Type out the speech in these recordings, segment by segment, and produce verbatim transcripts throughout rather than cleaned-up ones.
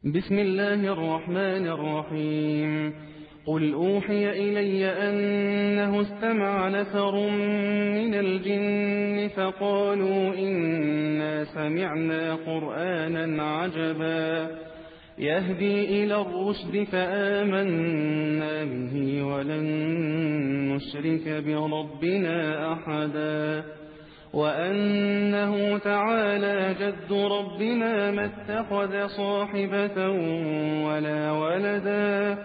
بسم الله الرحمن الرحيم. قل أوحي إلي أنه استمع نفر من الجن فقالوا إنا سمعنا قرآنا عجبا يهدي إلى الرشد فآمنا به ولن نشرك بربنا أحدا وأنه تعالى جد ربنا ما اتخذ صاحبة ولا ولدا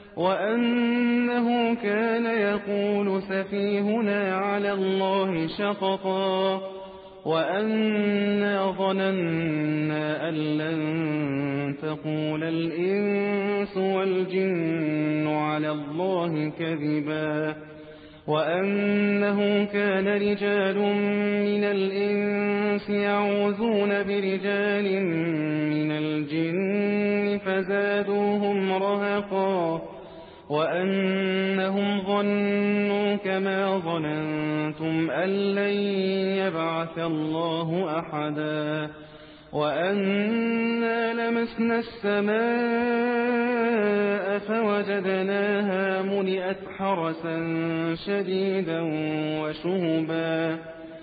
وأنه كان يقول سفيهنا على الله شططا وأنا ظننا أن لن تقول الإنس والجن على الله كذبا وأنه كان رجال من الإنس يعوذون برجال من الجن فزادوهم رهقا وأنهم ظنوا كما ظننتم أن لن يبعث الله أحدا وأنا لمسنا السماء فوجدناها ملئت حرسا شديدا وشهبا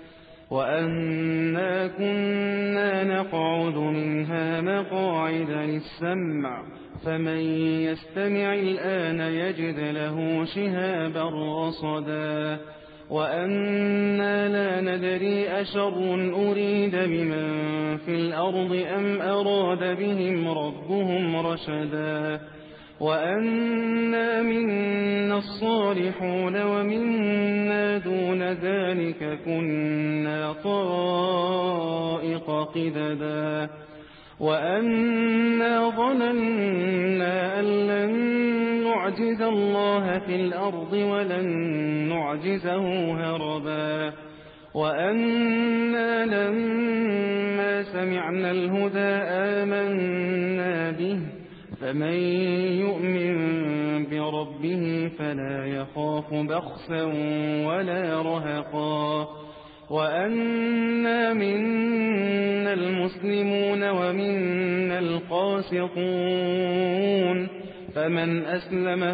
وأنا كنا نقعد منها مقاعد للسمع فمن يستمع الآن يجد له شهابا رصدا وأنا لا ندري أشر أريد بمن في الأرض أم أراد بهم ربهم رشدا وأنا منا الصالحون ومنا دون ذلك كنا طرائق قددا وأنا ظننا أن لن نعجز الله في الأرض ولن نعجزه هربا وأنا لما سمعنا الهدى آمنا به فمن يؤمن بربه فلا يخاف بخسا ولا رهقا وأنا منا المسلمون ومنا القاسطون فمن أسلم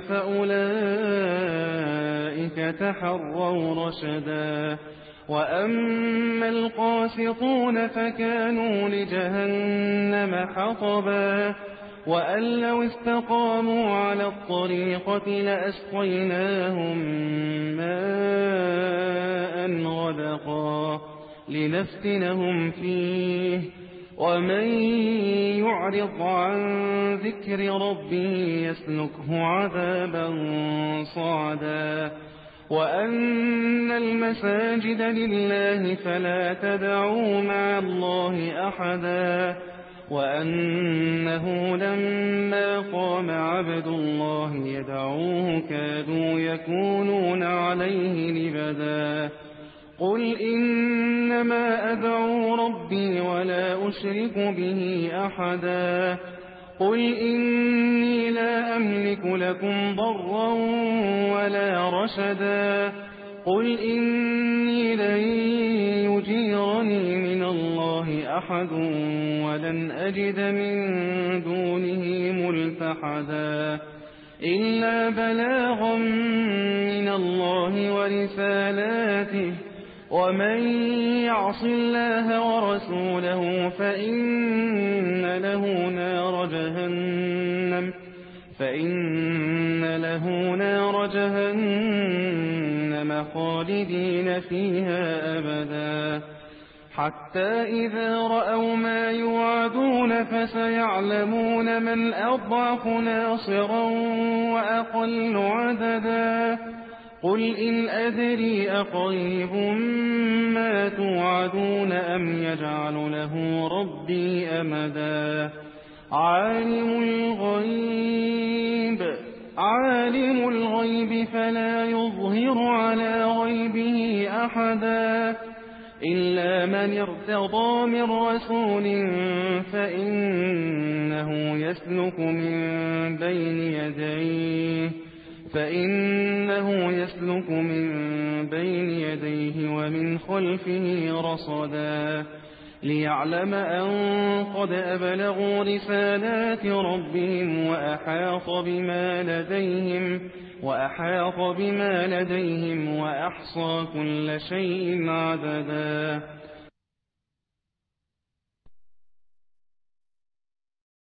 فأولئك تحروا رشدا وأما القاسطون فكانوا لجهنم حطبا وأن لو استقاموا على الطريقة لأسقيناهم ماء غدقا لنفتنهم فيه ومن يعرض عن ذكر ربه يسلكه عذابا صعدا وأن المساجد لله فلا تدعوا مع الله أحدا وأنه لما قام عبد الله يدعوه كادوا يكونون عليه لبدا قل إنما أدعو ربي ولا أشرك به أحدا قل إني لا أملك لكم ضرا ولا رشدا قل إني لن يجيرني من الله أحد ولن أجد من دونه ملتحدا إلا بلاغا من الله ورسالاته ومن يعص الله ورسوله فإن له نار جهنم فإن له نار جهنم خالدين فيها أبدا حتى إذا رأوا ما يوعدون فسيعلمون من أضعف ناصرا وأقل عددا قل إن أدري أقريب ما توعدون أم يجعل له ربي أمدا عالم الغيب عالم الغيب فلا يظهر على غيبه أحدا إلا من ارتضى من رسول فإنه يسلك من بين يديه فإنه يسلك من بين يديه ومن خلفه رصدا ليعلم أن قد أبلغوا رسالات ربهم وأحاط بما لديهم وأحاط بما لديهم وأحصى كل شيء عددا